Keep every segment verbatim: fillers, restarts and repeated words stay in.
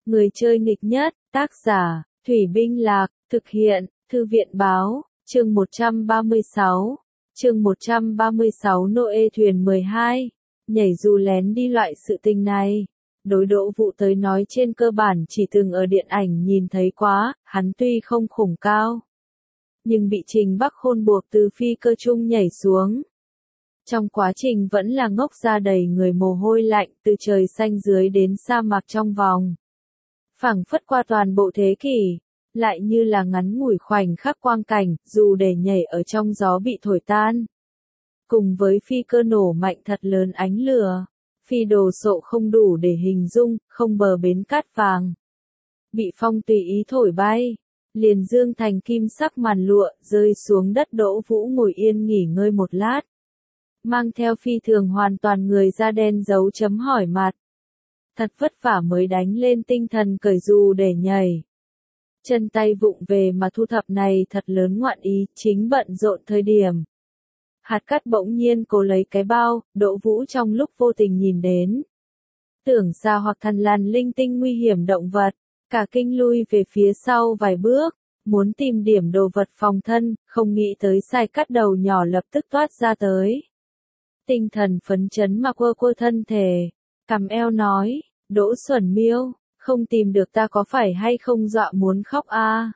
Người chơi nghịch nhất, tác giả, Thủy Binh Lạc, thực hiện, Thư viện Báo, chương một trăm ba mươi sáu. Chương một trăm ba mươi sáu Noe thuyền mười hai. Nhảy dù lén đi loại sự tình này. Đối Đỗ Vũ tới nói trên cơ bản chỉ từng ở điện ảnh nhìn thấy quá, hắn tuy không khủng cao. Nhưng bị Trình Bắc Khôn buộc từ phi cơ chung nhảy xuống. Trong quá trình vẫn là ngốc ra đầy người mồ hôi lạnh từ trời xanh dưới đến sa mạc trong vòng. Phảng phất qua toàn bộ thế kỷ, lại như là ngắn ngủi khoảnh khắc quang cảnh, dù để nhảy ở trong gió bị thổi tan. Cùng với phi cơ nổ mạnh thật lớn ánh lửa, phi đồ sộ không đủ để hình dung, không bờ bến cát vàng. Bị phong tùy ý thổi bay, liền dương thành kim sắc màn lụa, rơi xuống đất. Đỗ Vũ ngồi yên nghỉ ngơi một lát. Mang theo phi thường hoàn toàn người da đen dấu chấm hỏi mặt. Thật vất vả mới đánh lên tinh thần cởi dù để nhảy. Chân tay vụng về mà thu thập này thật lớn ngoạn ý, chính bận rộn thời điểm. Hạt cát bỗng nhiên cố lấy cái bao, Đỗ Vũ trong lúc vô tình nhìn đến. Tưởng xa hoặc thần lằn linh tinh nguy hiểm động vật, cả kinh lui về phía sau vài bước, muốn tìm điểm đồ vật phòng thân, không nghĩ tới sai cắt đầu nhỏ lập tức toát ra tới. Tinh thần phấn chấn mà quơ quơ thân thể, cằm eo nói, Đỗ Xuẩn Miêu, không tìm được ta có phải hay không dọa muốn khóc a? À?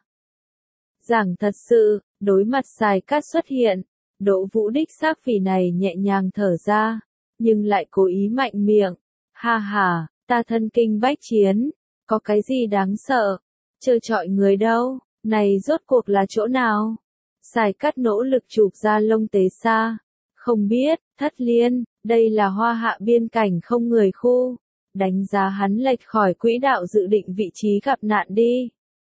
Giảng thật sự, đối mặt Sài Cát xuất hiện, Đỗ Vũ đích xác vì này nhẹ nhàng thở ra, nhưng lại cố ý mạnh miệng, ha ha, ta thân kinh bách chiến, có cái gì đáng sợ, trơ trọi người đâu, này rốt cuộc là chỗ nào? Sài Cát nỗ lực chụp ra lông tế xa, không biết, Thất Liên, đây là Hoa Hạ biên cảnh không người khu. Đánh giá hắn lệch khỏi quỹ đạo dự định vị trí gặp nạn đi.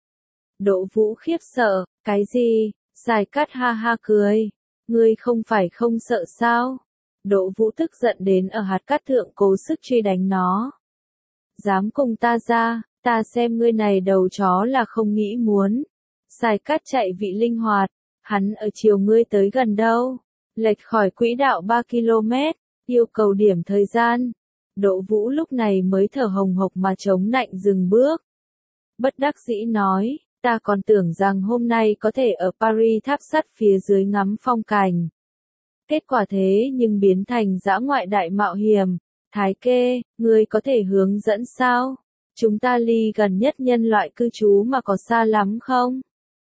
Đỗ Vũ khiếp sợ, cái gì? Sài Cát ha ha cười. Ngươi không phải không sợ sao? Đỗ Vũ tức giận đến ở hạt cát thượng cố sức truy đánh nó. Dám cùng ta ra, ta xem ngươi này đầu chó là không nghĩ muốn. Sài Cát chạy vị linh hoạt, hắn ở chiều ngươi tới gần đâu? Lệch khỏi quỹ đạo ba ki lô mét, yêu cầu điểm thời gian. Đỗ Vũ lúc này mới thở hồng hộc mà chống nạnh dừng bước. Bất đắc dĩ nói, ta còn tưởng rằng hôm nay có thể ở Paris tháp sắt phía dưới ngắm phong cảnh. Kết quả thế nhưng biến thành dã ngoại đại mạo hiểm. Thái Kê, ngươi có thể hướng dẫn sao? Chúng ta ly gần nhất nhân loại cư trú mà có xa lắm không?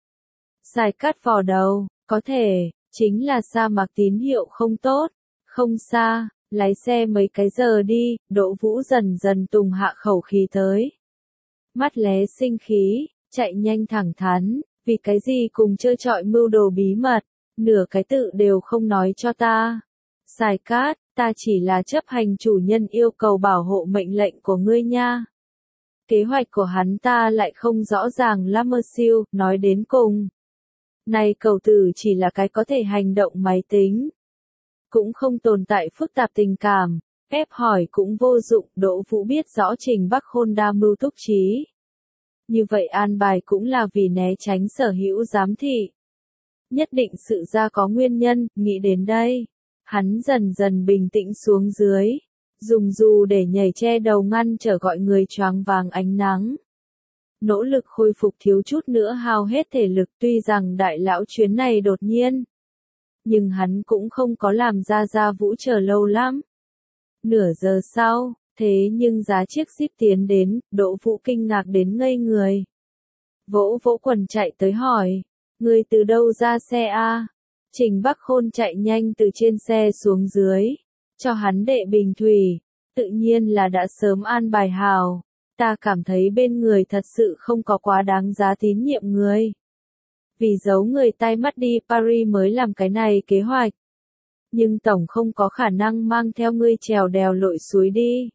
Sài Cát vò đầu, có thể, chính là sa mạc tín hiệu không tốt, không xa. Lái xe mấy cái giờ đi, Đỗ Vũ dần dần tùng hạ khẩu khí tới. Mắt lé sinh khí, chạy nhanh thẳng thắn, vì cái gì cùng chơi trọi mưu đồ bí mật, nửa cái tự đều không nói cho ta. Sài Cát, ta chỉ là chấp hành chủ nhân yêu cầu bảo hộ mệnh lệnh của ngươi nha. Kế hoạch của hắn ta lại không rõ ràng lắm mơ siêu, nói đến cùng. Này cầu tử chỉ là cái có thể hành động máy tính. Cũng không tồn tại phức tạp tình cảm, ép hỏi cũng vô dụng. Đỗ Vũ biết rõ Trình Bắc Khôn đa mưu túc trí. Như vậy an bài cũng là vì né tránh sở hữu giám thị. Nhất định sự ra có nguyên nhân, nghĩ đến đây. Hắn dần dần bình tĩnh xuống dưới, dùng dù để nhảy che đầu ngăn trở gọi người choáng váng ánh nắng. Nỗ lực khôi phục thiếu chút nữa hao hết thể lực, tuy rằng đại lão chuyến này đột nhiên. Nhưng hắn cũng không có làm ra Gia Vũ chờ lâu lắm. Nửa giờ sau, thế nhưng giá chiếc ship tiến đến, Đỗ Vũ kinh ngạc đến ngây người. Vỗ vỗ quần chạy tới hỏi, ngươi từ đâu ra xe a? Trình Bắc Khôn chạy nhanh từ trên xe xuống dưới, cho hắn đệ bình thủy, tự nhiên là đã sớm an bài hào. Ta cảm thấy bên người thật sự không có quá đáng giá tín nhiệm người. Vì giấu người tai mắt đi Paris mới làm cái này kế hoạch. Nhưng tổng không có khả năng mang theo ngươi trèo đèo lội suối đi.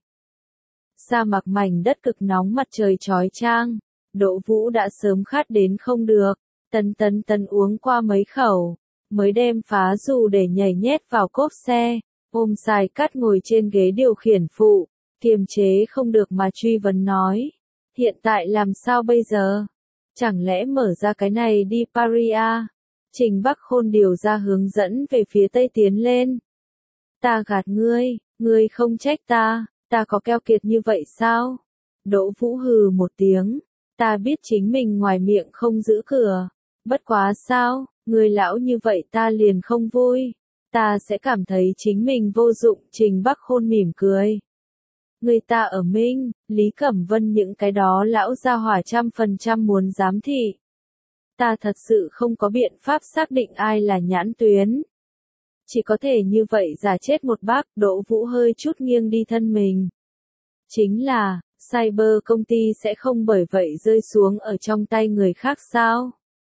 Sa mạc mảnh đất cực nóng mặt trời chói chang, Đỗ Vũ đã sớm khát đến không được, tần tần tần uống qua mấy khẩu, mới đem phá dù để nhảy nhét vào cốp xe, ôm Sài Cát ngồi trên ghế điều khiển phụ, kiềm chế không được mà truy vấn nói, hiện tại làm sao bây giờ? Chẳng lẽ mở ra cái này đi Paris à? Trình Bắc Khôn điều ra hướng dẫn về phía tây tiến lên. Ta gạt ngươi, ngươi không trách ta, ta có keo kiệt như vậy sao? Đỗ Vũ hừ một tiếng. Ta biết chính mình ngoài miệng không giữ cửa. Bất quá sao, người lão như vậy ta liền không vui. Ta sẽ cảm thấy chính mình vô dụng. Trình Bắc Khôn mỉm cười. Người ta ở Minh, Lý Cẩm Vân những cái đó lão gia hỏa trăm phần trăm muốn giám thị. Ta thật sự không có biện pháp xác định ai là nhãn tuyến. Chỉ có thể như vậy giả chết một bác. Đỗ Vũ hơi chút nghiêng đi thân mình. Chính là, cyber công ty sẽ không bởi vậy rơi xuống ở trong tay người khác sao?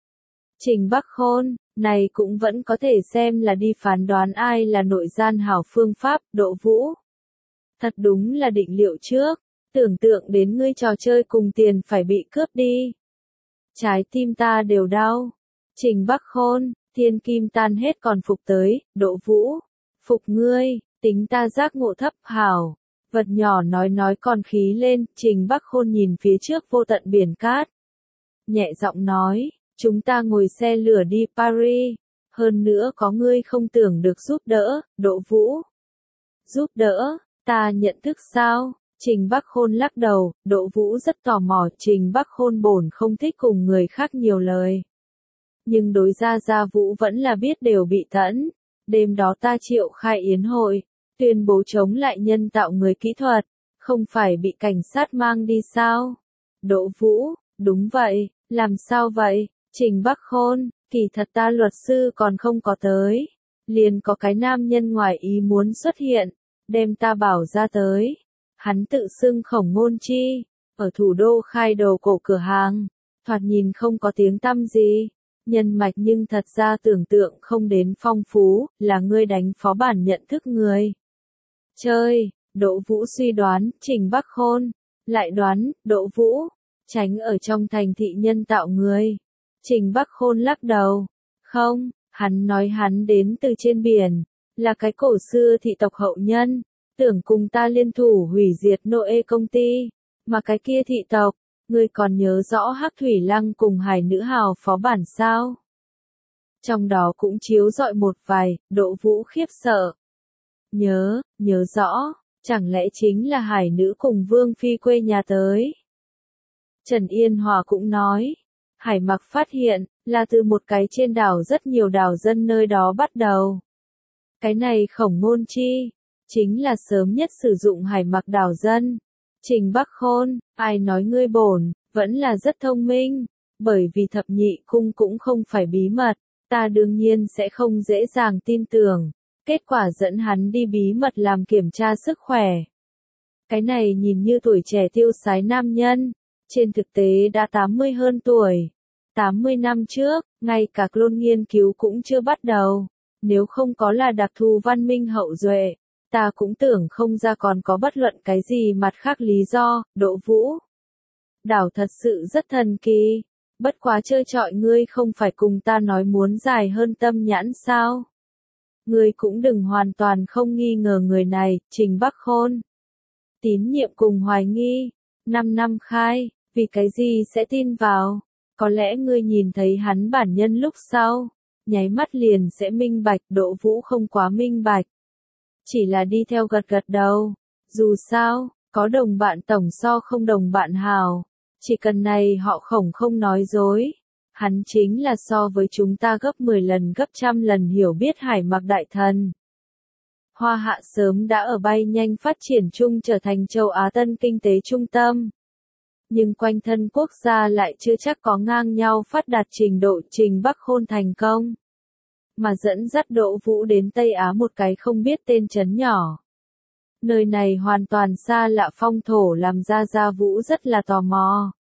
Trình Bắc Khôn, này cũng vẫn có thể xem là đi phán đoán ai là nội gian hảo phương pháp. Đỗ Vũ. Thật đúng là định liệu trước. Tưởng tượng đến ngươi trò chơi cùng tiền phải bị cướp đi. Trái tim ta đều đau. Trình Bắc Khôn, thiên kim tan hết còn phục tới. Đỗ Vũ. Phục ngươi, tính ta giác ngộ thấp hảo. Vật nhỏ nói nói còn khí lên. Trình Bắc Khôn nhìn phía trước vô tận biển cát. Nhẹ giọng nói, chúng ta ngồi xe lửa đi Paris. Hơn nữa có ngươi không tưởng được giúp đỡ. Đỗ Vũ. Giúp đỡ, ta nhận thức sao? Trình Bắc Khôn lắc đầu. Đỗ Vũ rất tò mò. Trình Bắc Khôn bổn không thích cùng người khác nhiều lời. Nhưng đối ra Gia Vũ vẫn là biết đều bị tẫn. Đêm đó ta triệu khai yến hội. Tuyên bố chống lại nhân tạo người kỹ thuật. Không phải bị cảnh sát mang đi sao? Đỗ Vũ, đúng vậy. Làm sao vậy? Trình Bắc Khôn, kỳ thật ta luật sư còn không có tới. Liền có cái nam nhân ngoài ý muốn xuất hiện. Đem ta bảo ra tới. Hắn tự xưng Khổng Ngôn Chi. Ở thủ đô khai đồ cổ cửa hàng. Thoạt nhìn không có tiếng tăm gì. Nhân mạch nhưng thật ra tưởng tượng không đến phong phú. Là ngươi đánh phó bản nhận thức người. Chơi, Đỗ Vũ suy đoán. Trình Bắc Khôn. Lại đoán, Đỗ Vũ. Tránh ở trong thành thị nhân tạo người. Trình Bắc Khôn lắc đầu. Không, hắn nói hắn đến từ trên biển. Là cái cổ xưa thị tộc hậu nhân. Tưởng cùng ta liên thủ hủy diệt Noe công ty. Mà cái kia thị tộc, ngươi còn nhớ rõ Hắc Thủy Lăng cùng Hải Nữ Hào phó bản sao? Trong đó cũng chiếu rọi một vài. Đỗ Vũ khiếp sợ. Nhớ, nhớ rõ. Chẳng lẽ chính là Hải Nữ cùng Vương Phi quê nhà tới? Trần Yên Hòa cũng nói. Hải Mặc phát hiện, là từ một cái trên đảo rất nhiều đảo dân nơi đó bắt đầu. Cái này Khổng Ngôn Chi, chính là sớm nhất sử dụng Hải Mặc đảo dân. Trình Bắc Khôn, ai nói ngươi bổn, vẫn là rất thông minh. Bởi vì thập nhị cung cũng không phải bí mật, ta đương nhiên sẽ không dễ dàng tin tưởng. Kết quả dẫn hắn đi bí mật làm kiểm tra sức khỏe. Cái này nhìn như tuổi trẻ tiêu sái nam nhân. Trên thực tế đã tám mươi hơn tuổi. tám mươi năm trước, ngay cả clone nghiên cứu cũng chưa bắt đầu. Nếu không có là đặc thù văn minh hậu duệ, ta cũng tưởng không ra còn có bất luận cái gì mặt khác lý do. Đỗ Vũ. Đảo thật sự rất thần kỳ. Bất quá chơi trọi ngươi không phải cùng ta nói muốn dài hơn tâm nhãn sao? Ngươi cũng đừng hoàn toàn không nghi ngờ người này. Trình Bắc Khôn. Tín nhiệm cùng hoài nghi. Năm năm khai. Vì cái gì sẽ tin vào? Có lẽ ngươi nhìn thấy hắn bản nhân lúc sau, nháy mắt liền sẽ minh bạch. Đỗ Vũ không quá minh bạch. Chỉ là đi theo gật gật đầu. Dù sao, có đồng bạn tổng so không đồng bạn hào. Chỉ cần này họ Khổng không nói dối. Hắn chính là so với chúng ta gấp mười lần gấp trăm lần hiểu biết Hải Mặc đại thần. Hoa Hạ sớm đã ở bay nhanh phát triển chung trở thành châu Á tân kinh tế trung tâm. Nhưng quanh thân quốc gia lại chưa chắc có ngang nhau phát đạt trình độ. Trình Bắc Khôn thành công. Mà dẫn dắt Đỗ Vũ đến Tây Á một cái không biết tên trấn nhỏ. Nơi này hoàn toàn xa lạ phong thổ làm ra Gia Vũ rất là tò mò.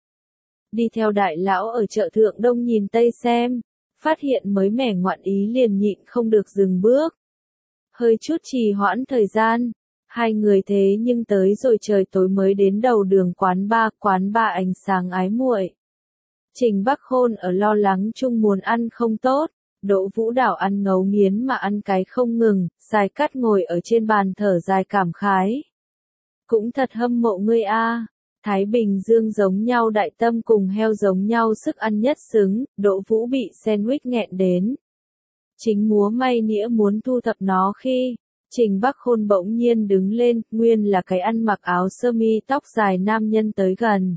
Đi theo đại lão ở chợ Thượng Đông nhìn Tây xem. Phát hiện mới mẻ ngoạn ý liền nhịn không được dừng bước. Hơi chút trì hoãn thời gian. Hai người thế nhưng tới rồi trời tối mới đến đầu đường quán ba, quán ba ánh sáng ái muội. Trình Bắc Khôn ở lo lắng chung muốn ăn không tốt, Đỗ Vũ đảo ăn ngấu nghiến mà ăn cái không ngừng, Sai Cát ngồi ở trên bàn thở dài cảm khái. Cũng thật hâm mộ ngươi a, Thái Bình Dương giống nhau đại tâm cùng heo giống nhau sức ăn nhất xứng. Đỗ Vũ bị sandwich nghẹn đến. Chính múa may nĩa muốn thu thập nó khi, Trình Bắc Khôn bỗng nhiên đứng lên, nguyên là cái ăn mặc áo sơ mi tóc dài nam nhân tới gần.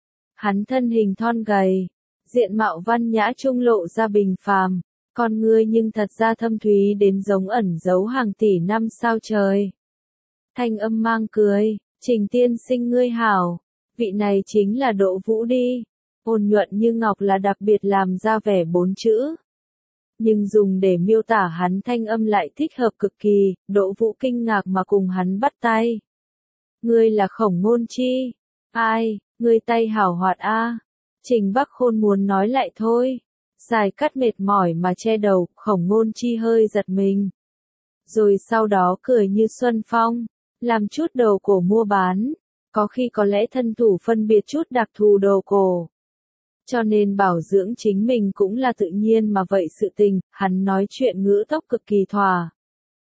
Hắn thân hình thon gầy, diện mạo văn nhã trung lộ ra bình phàm, con ngươi nhưng thật ra thâm thúy đến giống ẩn giấu hàng tỷ năm sao trời. Thanh âm mang cười, Trình tiên sinh ngươi hảo, vị này chính là Đỗ Vũ đi, ôn nhuận như ngọc là đặc biệt làm ra vẻ bốn chữ. Nhưng dùng để miêu tả hắn thanh âm lại thích hợp cực kỳ, Đỗ Vũ kinh ngạc mà cùng hắn bắt tay. Ngươi là Khổng Ngôn Chi? Ai, ngươi tay hảo hoạt a. Trình Bắc Khôn muốn nói lại thôi. Dài cắt mệt mỏi mà che đầu, Khổng Ngôn Chi hơi giật mình. Rồi sau đó cười như xuân phong, làm chút đầu cổ mua bán, có khi có lẽ thân thủ phân biệt chút đặc thù đầu cổ. Cho nên bảo dưỡng chính mình cũng là tự nhiên mà vậy sự tình, hắn nói chuyện ngữ tốc cực kỳ thỏa.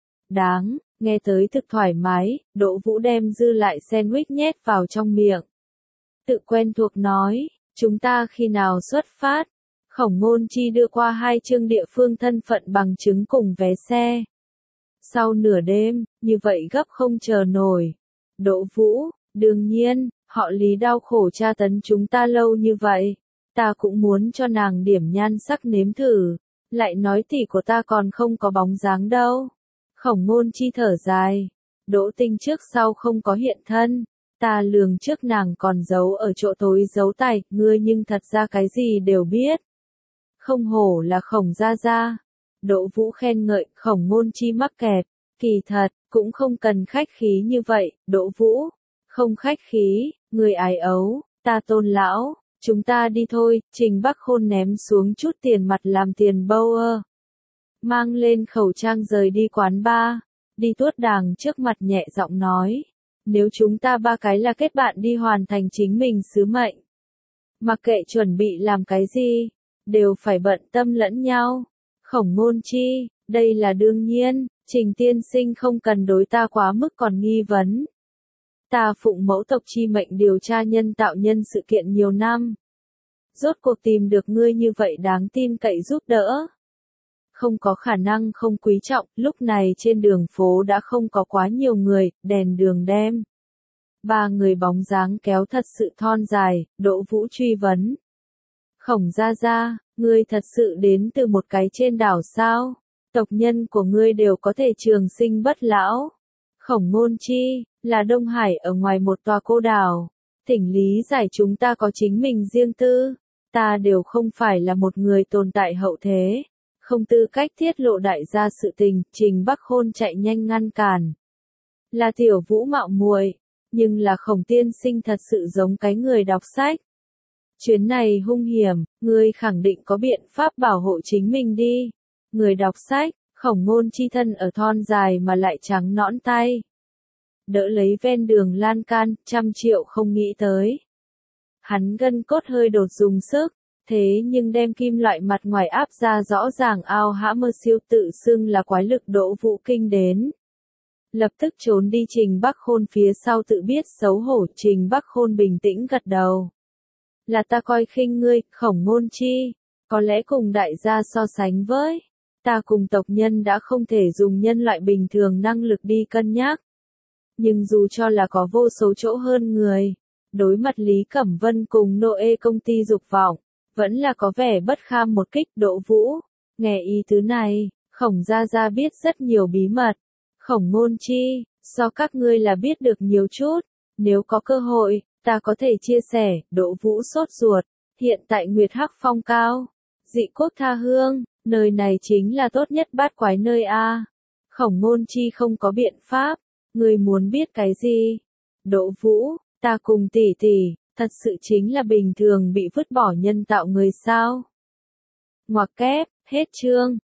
Đáng, nghe tới thực thoải mái, Đỗ Vũ đem dư lại sandwich nhét vào trong miệng. Tự quen thuộc nói, chúng ta khi nào xuất phát? Khổng Ngôn Chi đưa qua hai chương địa phương thân phận bằng chứng cùng vé xe. Sau nửa đêm, như vậy gấp không chờ nổi. Đỗ Vũ, đương nhiên, họ Lý đau khổ tra tấn chúng ta lâu như vậy. Ta cũng muốn cho nàng điểm nhan sắc nếm thử, lại nói tỷ của ta còn không có bóng dáng đâu. Khổng Ngôn Chi thở dài, Đỗ Tinh trước sau không có hiện thân, ta lường trước nàng còn giấu ở chỗ tối giấu tài, ngươi nhưng thật ra cái gì đều biết. Không hổ là Khổng gia gia. Đỗ Vũ khen ngợi, Khổng Ngôn Chi mắc kẹt, kỳ thật, cũng không cần khách khí như vậy, Đỗ Vũ, không khách khí, người ái ấu, ta tôn lão. Chúng ta đi thôi, Trình Bắc Khôn ném xuống chút tiền mặt làm tiền bâu ơ. Mang lên khẩu trang rời đi quán bar, đi tuốt đàng trước mặt nhẹ giọng nói. Nếu chúng ta ba cái là kết bạn đi hoàn thành chính mình sứ mệnh. Mặc kệ chuẩn bị làm cái gì, đều phải bận tâm lẫn nhau. Khổng Ngôn Chi, đây là đương nhiên, Trình tiên sinh không cần đối ta quá mức còn nghi vấn. Ta phụng mẫu tộc chi mệnh điều tra nhân tạo nhân sự kiện nhiều năm. Rốt cuộc tìm được ngươi như vậy đáng tin cậy giúp đỡ. Không có khả năng không quý trọng, lúc này trên đường phố đã không có quá nhiều người, đèn đường đem. Ba người bóng dáng kéo thật sự thon dài, Đỗ Vũ truy vấn. Khổng gia gia, ngươi thật sự đến từ một cái trên đảo sao? Tộc nhân của ngươi đều có thể trường sinh bất lão. Khổng Ngôn Chi, là Đông Hải ở ngoài một tòa cô đảo. Thỉnh lý giải chúng ta có chính mình riêng tư. Ta đều không phải là một người tồn tại hậu thế. Không tư cách tiết lộ đại gia sự tình, Trình Bắc Khôn chạy nhanh ngăn cản. Là tiểu Vũ mạo muội, nhưng là Khổng tiên sinh thật sự giống cái người đọc sách. Chuyến này hung hiểm, ngươi khẳng định có biện pháp bảo hộ chính mình đi. Người đọc sách, Khổng Ngôn Chi thân ở thon dài mà lại trắng nõn tay. Đỡ lấy ven đường lan can, trăm triệu không nghĩ tới. Hắn gân cốt hơi đột dùng sức, thế nhưng đem kim loại mặt ngoài áp ra rõ ràng ao hã mơ siêu tự xưng là quái lực Đỗ Vũ kinh đến. Lập tức trốn đi Trình Bắc Khôn phía sau tự biết xấu hổ, Trình Bắc Khôn bình tĩnh gật đầu. Là ta coi khinh ngươi, Khổng Ngôn Chi, có lẽ cùng đại gia so sánh với. Ta cùng tộc nhân đã không thể dùng nhân loại bình thường năng lực đi cân nhắc. Nhưng dù cho là có vô số chỗ hơn người, đối mặt Lý Cẩm Vân cùng Noe công ty dục vọng, vẫn là có vẻ bất kham một kích. Đỗ Vũ, nghe ý tứ này, Khổng gia gia biết rất nhiều bí mật. Khổng Ngôn Chi, so các ngươi là biết được nhiều chút, nếu có cơ hội, ta có thể chia sẻ. Đỗ Vũ sốt ruột, hiện tại Nguyệt Hắc Phong cao, dị quốc tha hương, nơi này chính là tốt nhất bát quái nơi a. Khổng Ngôn Chi không có biện pháp, ngươi muốn biết cái gì? Đỗ Vũ, ta cùng tỷ tỷ, thật sự chính là bình thường bị vứt bỏ nhân tạo người sao? Ngoặc kép, hết chương.